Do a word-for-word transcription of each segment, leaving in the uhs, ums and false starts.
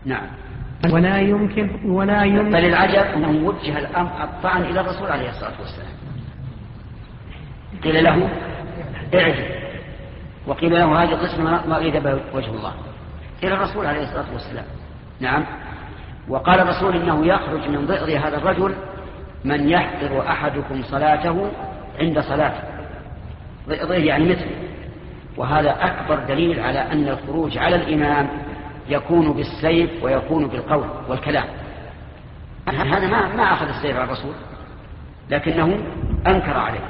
نعم. ولا يمكن ولا يمكن بل العجب أنه وجه الأمر الطعن إلى الرسول عليه الصلاة والسلام. قيل له اعجل، وقيل له هذه قسمة ما أريد به وجه الله، إلى الرسول عليه الصلاة والسلام. نعم. وقال الرسول إنه يخرج من ضئر هذا الرجل من يحضر أحدكم صلاته عند صلاته، ضئر يعني مثل. وهذا أكبر دليل على أن الخروج على الإمام يكون بالسيف ويكون بالقول والكلام. هذا ما ما أخذ السيف على الرسول، لكنه أنكر عليه.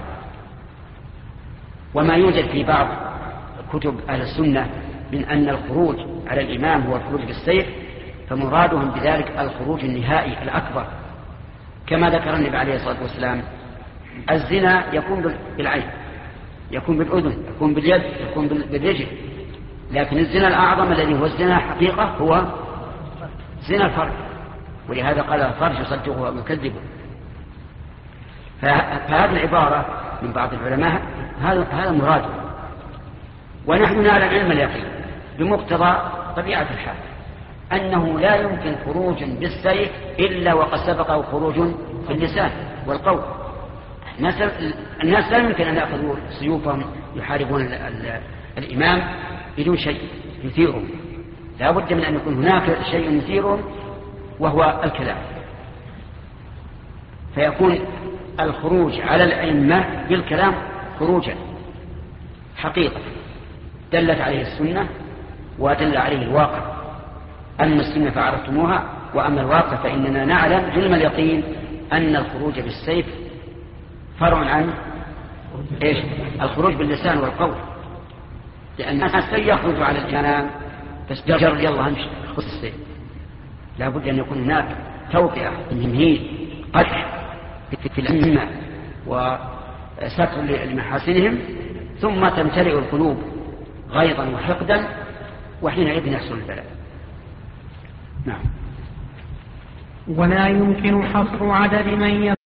وما يوجد في بعض كتب أهل السنة من أن الخروج على الإمام هو الخروج بالسيف، فمرادهم بذلك الخروج النهائي الأكبر، كما ذكر النبي عليه الصلاة والسلام الزنا يكون بالعين، يكون بالأذن، يكون باليد، يكون بالرجل، لكن الزنا الأعظم الذي هو الزنا حقيقة هو زنا الفرج، ولهذا قال الفرج يصدقه ويكذبه. فهذه العبارة من بعض العلماء هذا هذا مراده، ونحن نعلم علم اليقين بمقتضى طبيعة الحال أنه لا يمكن خروج بالسيف إلا وقد سبقه خروج في اللسان والقول. الناس لا يمكن أن يأخذوا سيوفهم يحاربون ال ال الإمام بدون شيء يثيرهم، لا بد من أن يكون هناك شيء يثيرهم وهو الكلام، فيكون الخروج على الأئمة بالكلام خروجا حقيقة دلت عليه السنة ودل عليه الواقع. أما السنة فعرفتموها، وأما الواقع فإننا نعلم علم اليقين أن الخروج بالسيف فرع عن إيش؟ الخروج باللسان والقول، لأن الناس يخرج على الإمام بس جر يلا همشي خذ السيف، لا بد أن يكون هناك توقيع تمهيد قدح في الأئمة وستر لمحاسنهم، ثم تمتلئ القلوب غيظا وحقدا، وحينئذ يحصل البلاء. نعم. ولا يمكن حصر عدد من